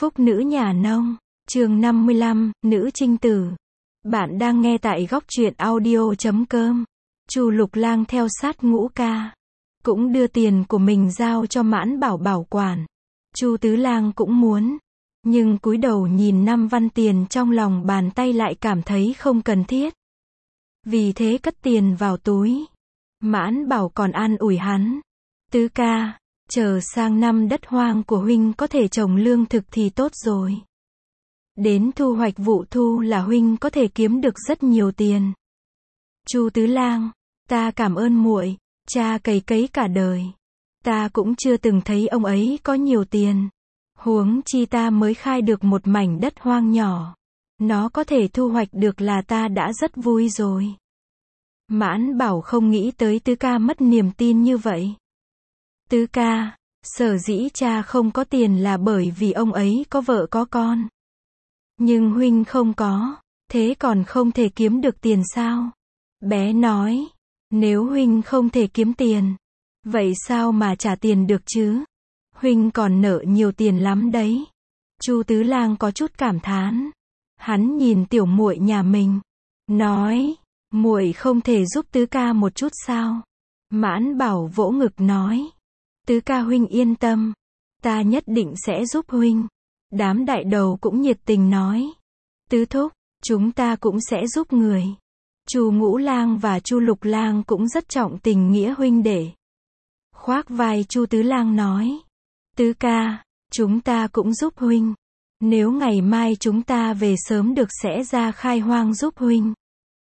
Phúc nữ nhà nông, chương 55, nữ trinh tử. Bạn đang nghe tại góc truyện audio.com. Chu Lục Lang theo sát Ngũ Ca, cũng đưa tiền của mình giao cho Mãn Bảo bảo quản. Chu Tứ Lang cũng muốn, nhưng cúi đầu nhìn 5 văn tiền trong lòng bàn tay lại cảm thấy không cần thiết. Vì thế cất tiền vào túi. Mãn Bảo còn an ủi hắn, Tứ ca, chờ sang năm đất hoang của huynh có thể trồng lương thực thì tốt rồi. Đến thu hoạch vụ thu là huynh có thể kiếm được rất nhiều tiền. Chu Tứ Lang, ta cảm ơn muội, cha cày cấy cả đời. Ta cũng chưa từng thấy ông ấy có nhiều tiền. Huống chi ta mới khai được một mảnh đất hoang nhỏ. Nó có thể thu hoạch được là ta đã rất vui rồi. Mãn Bảo không nghĩ tới Tứ ca mất niềm tin như vậy. Tứ ca, sở dĩ cha không có tiền là bởi vì ông ấy có vợ có con. Nhưng huynh không có, thế còn không thể kiếm được tiền sao? Bé nói, nếu huynh không thể kiếm tiền, vậy sao mà trả tiền được chứ? Huynh còn nợ nhiều tiền lắm đấy. Chu Tứ Lang có chút cảm thán. Hắn nhìn tiểu muội nhà mình, nói, muội không thể giúp Tứ ca một chút sao? Mãn Bảo vỗ ngực nói, Tứ ca huynh yên tâm, ta nhất định sẽ giúp huynh. Đám đại đầu cũng nhiệt tình nói, Tứ thúc, chúng ta cũng sẽ giúp người. Chu Ngũ Lang và Chu Lục Lang cũng rất trọng tình nghĩa huynh đệ. Khoác vai Chu Tứ Lang nói, Tứ ca, chúng ta cũng giúp huynh. Nếu ngày mai chúng ta về sớm được sẽ ra khai hoang giúp huynh.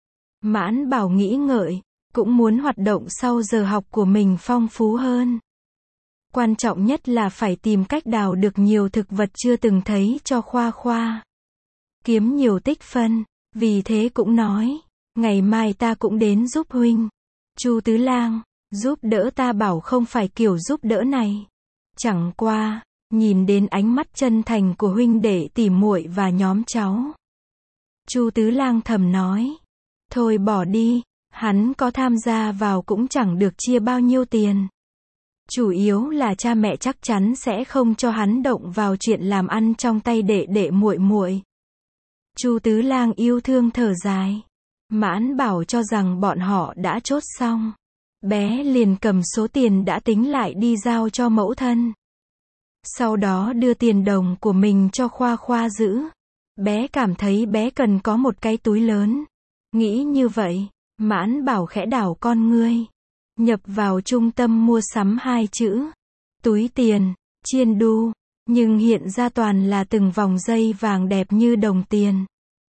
Mãn Bảo nghĩ ngợi, cũng muốn hoạt động sau giờ học của mình phong phú hơn. Quan trọng nhất là phải tìm cách đào được nhiều thực vật chưa từng thấy cho Khoa Khoa. Kiếm nhiều tích phân, vì thế cũng nói, ngày mai ta cũng đến giúp huynh. Chu Tứ Lang, giúp đỡ ta bảo không phải kiểu giúp đỡ này. Chẳng qua, nhìn đến ánh mắt chân thành của huynh đệ tỉ muội và nhóm cháu. Chu Tứ Lang thầm nói, thôi bỏ đi, hắn có tham gia vào cũng chẳng được chia bao nhiêu tiền. Chủ yếu là cha mẹ chắc chắn sẽ không cho hắn động vào chuyện làm ăn trong tay đệ đệ muội muội. Chu Tứ Lang yêu thương thở dài. Mãn Bảo cho rằng bọn họ đã chốt xong. Bé liền cầm số tiền đã tính lại đi giao cho mẫu thân. Sau đó đưa tiền đồng của mình cho Khoa Khoa giữ. Bé cảm thấy bé cần có một cái túi lớn. Nghĩ như vậy, Mãn Bảo khẽ đảo con ngươi. Nhập vào trung tâm mua sắm 2 chữ. Túi tiền, chiên đu. Nhưng hiện ra toàn là từng vòng dây vàng đẹp như đồng tiền.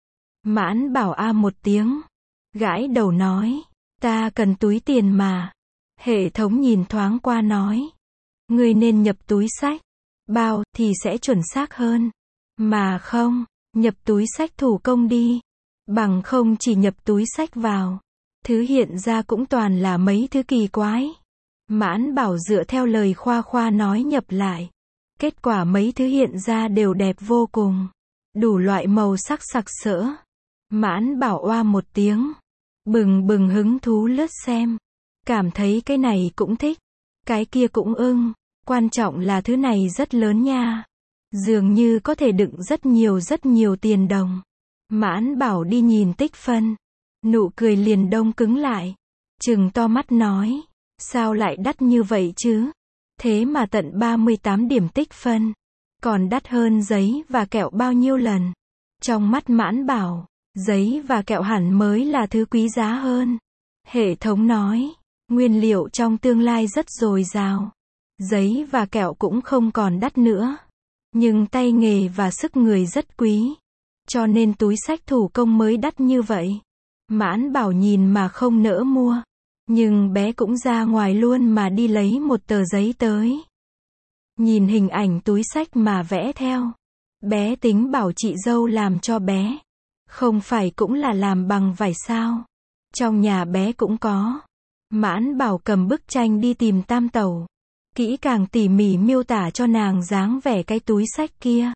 Mãn Bảo a một tiếng. Gãi đầu nói, ta cần túi tiền mà. Hệ thống nhìn thoáng qua nói, ngươi nên nhập túi xách. Bao thì sẽ chuẩn xác hơn. Mà không, nhập túi xách thủ công đi. Bằng không chỉ nhập túi xách vào. Thứ hiện ra cũng toàn là mấy thứ kỳ quái. Mãn Bảo dựa theo lời Khoa Khoa nói nhập lại. Kết quả mấy thứ hiện ra đều đẹp vô cùng. Đủ loại màu sắc sặc sỡ. Mãn Bảo oa một tiếng. Bừng bừng hứng thú lướt xem. Cảm thấy cái này cũng thích. Cái kia cũng ưng. Quan trọng là thứ này rất lớn nha. Dường như có thể đựng rất nhiều tiền đồng. Mãn Bảo đi nhìn tích phân. Nụ cười liền đông cứng lại. Trừng to mắt nói, sao lại đắt như vậy chứ? Thế mà tận 38 điểm tích phân. Còn đắt hơn giấy và kẹo bao nhiêu lần. Trong mắt Mãn Bảo, giấy và kẹo hẳn mới là thứ quý giá hơn. Hệ thống nói, nguyên liệu trong tương lai rất dồi dào. Giấy và kẹo cũng không còn đắt nữa. Nhưng tay nghề và sức người rất quý. Cho nên túi xách thủ công mới đắt như vậy. Mãn Bảo nhìn mà không nỡ mua. Nhưng bé cũng ra ngoài luôn mà đi lấy một tờ giấy tới. Nhìn hình ảnh túi xách mà vẽ theo. Bé tính bảo chị dâu làm cho bé. Không phải cũng là làm bằng vải sao? Trong nhà bé cũng có. Mãn Bảo cầm bức tranh đi tìm Tam Tẩu. Kỹ càng tỉ mỉ miêu tả cho nàng dáng vẻ cái túi xách kia.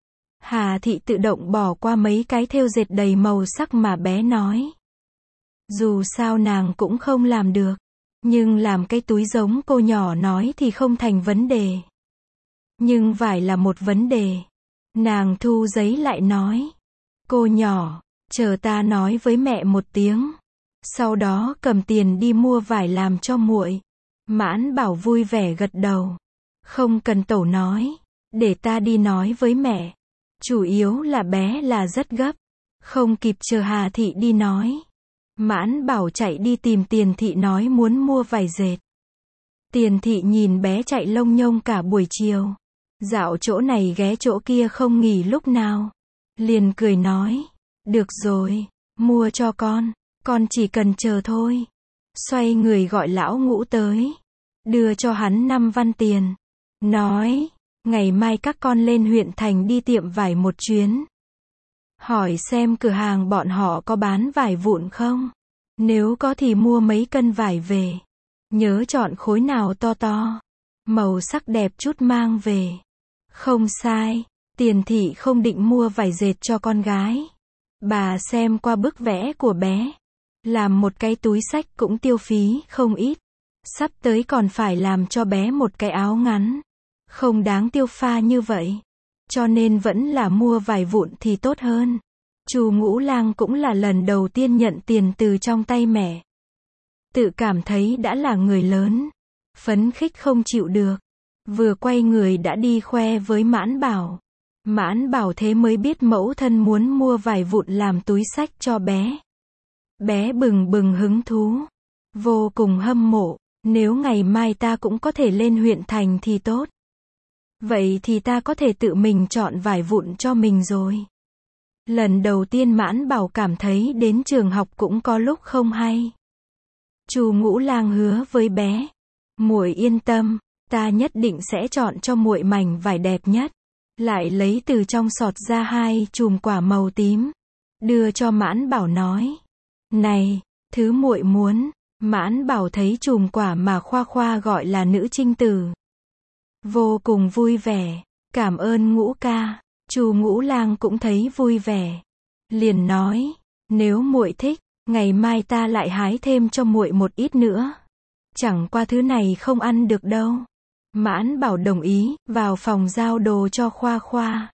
Hà Thị tự động bỏ qua mấy cái thêu dệt đầy màu sắc mà bé nói. Dù sao nàng cũng không làm được. Nhưng làm cái túi giống cô nhỏ nói thì không thành vấn đề. Nhưng vải là một vấn đề. Nàng thu giấy lại nói. Cô nhỏ, chờ ta nói với mẹ một tiếng. Sau đó cầm tiền đi mua vải làm cho muội. Mãn Bảo vui vẻ gật đầu. Không cần tẩu nói. Để ta đi nói với mẹ. Chủ yếu là bé là rất gấp. Không kịp chờ Hà Thị đi nói. Mãn Bảo chạy đi tìm Tiền Thị nói muốn mua vải dệt. Tiền Thị nhìn bé chạy lông nhông cả buổi chiều. Dạo chỗ này ghé chỗ kia không nghỉ lúc nào. Liền cười nói. Được rồi, mua cho con chỉ cần chờ thôi. Xoay người gọi lão Ngũ tới. Đưa cho hắn 5 văn tiền. Nói, ngày mai các con lên huyện thành đi tiệm vải một chuyến. Hỏi xem cửa hàng bọn họ có bán vải vụn không? Nếu có thì mua mấy cân vải về. Nhớ chọn khối nào to to. Màu sắc đẹp chút mang về. Không sai, Tiền Thị không định mua vải dệt cho con gái. Bà xem qua bức vẽ của bé. Làm một cái túi xách cũng tiêu phí không ít. Sắp tới còn phải làm cho bé một cái áo ngắn. Không đáng tiêu pha như vậy. Cho nên vẫn là mua vải vụn thì tốt hơn. Chu Ngũ Lang cũng là lần đầu tiên nhận tiền từ trong tay mẹ. Tự cảm thấy đã là người lớn. Phấn khích không chịu được. Vừa quay người đã đi khoe với Mãn Bảo. Mãn Bảo thế mới biết mẫu thân muốn mua vải vụn làm túi xách cho bé. Bé bừng bừng hứng thú. Vô cùng hâm mộ. Nếu ngày mai ta cũng có thể lên huyện thành thì tốt. Vậy thì ta có thể tự mình chọn vải vụn cho mình rồi. Lần đầu tiên Mãn Bảo cảm thấy đến trường học cũng có lúc không hay. Chu Ngũ Lang hứa với bé. Muội yên tâm, ta nhất định sẽ chọn cho muội mảnh vải đẹp nhất. Lại lấy từ trong sọt ra 2 chùm quả màu tím. Đưa cho Mãn Bảo nói. Này, thứ muội muốn. Mãn Bảo thấy chùm quả mà Khoa Khoa gọi là nữ trinh tử. Vô cùng vui vẻ. Cảm ơn Ngũ ca. Chu Ngũ Lang cũng thấy vui vẻ. Liền nói. Nếu muội thích, ngày mai ta lại hái thêm cho muội một ít nữa. Chẳng qua thứ này không ăn được đâu. Mãn Bảo đồng ý, vào phòng giao đồ cho Khoa Khoa.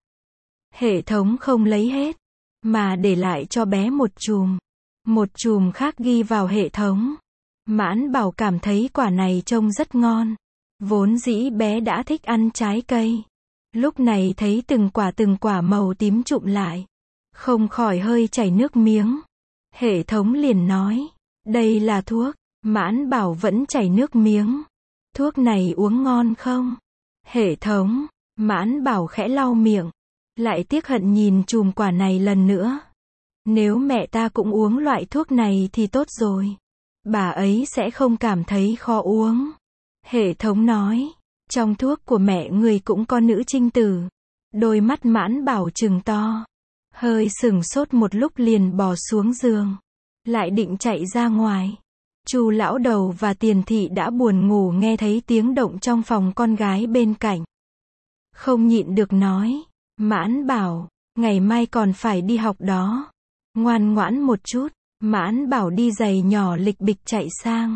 Hệ thống không lấy hết, mà để lại cho bé một chùm. Một chùm khác ghi vào hệ thống. Mãn Bảo cảm thấy quả này trông rất ngon. Vốn dĩ bé đã thích ăn trái cây. Lúc này thấy từng quả màu tím trụm lại. Không khỏi hơi chảy nước miếng. Hệ thống liền nói. Đây là thuốc. Mãn Bảo vẫn chảy nước miếng. Thuốc này uống ngon không? Hệ thống. Mãn Bảo khẽ lau miệng. Lại tiếc hận nhìn chùm quả này lần nữa. Nếu mẹ ta cũng uống loại thuốc này thì tốt rồi. Bà ấy sẽ không cảm thấy khó uống. Hệ thống nói. Trong thuốc của mẹ người cũng có nữ trinh tử. Đôi mắt Mãn Bảo trừng to. Hơi sửng sốt một lúc liền bò xuống giường. Lại định chạy ra ngoài. Chu lão đầu và Tiền Thị đã buồn ngủ nghe thấy tiếng động trong phòng con gái bên cạnh. Không nhịn được nói. Mãn Bảo, ngày mai còn phải đi học đó. Ngoan ngoãn một chút. Mãn Bảo đi giày nhỏ lịch bịch chạy sang.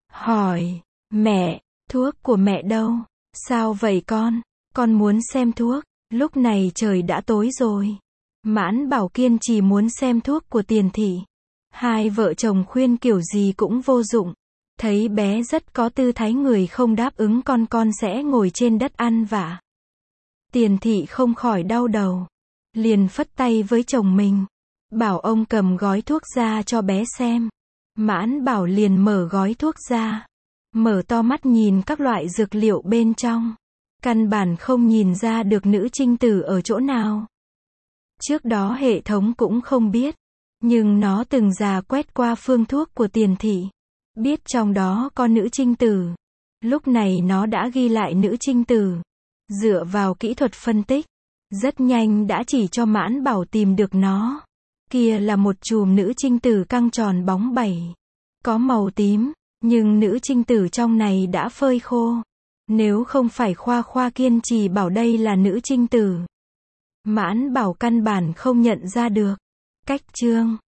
Hỏi. Mẹ, thuốc của mẹ đâu? Sao vậy con muốn xem thuốc. Lúc này trời đã tối rồi. Mãn Bảo kiên trì muốn xem thuốc của Tiền Thị. Hai vợ chồng khuyên kiểu gì cũng vô dụng. Thấy bé rất có tư thái người không đáp ứng con sẽ ngồi trên đất ăn vạ. Tiền Thị không khỏi đau đầu. Liền phất tay với chồng mình. Bảo ông cầm gói thuốc ra cho bé xem. Mãn Bảo liền mở gói thuốc ra. Mở to mắt nhìn các loại dược liệu bên trong. Căn bản không nhìn ra được nữ trinh tử ở chỗ nào. Trước đó hệ thống cũng không biết. Nhưng nó từng rà quét qua phương thuốc của Tiền Thị. Biết trong đó có nữ trinh tử. Lúc này nó đã ghi lại nữ trinh tử. Dựa vào kỹ thuật phân tích. Rất nhanh đã chỉ cho Mãn Bảo tìm được nó. Kia là một chùm nữ trinh tử căng tròn bóng bẩy. Có màu tím. Nhưng nữ trinh tử trong này đã phơi khô. Nếu không phải Khoa Khoa kiên trì bảo đây là nữ trinh tử. Mãn Bảo căn bản không nhận ra được. Cách chương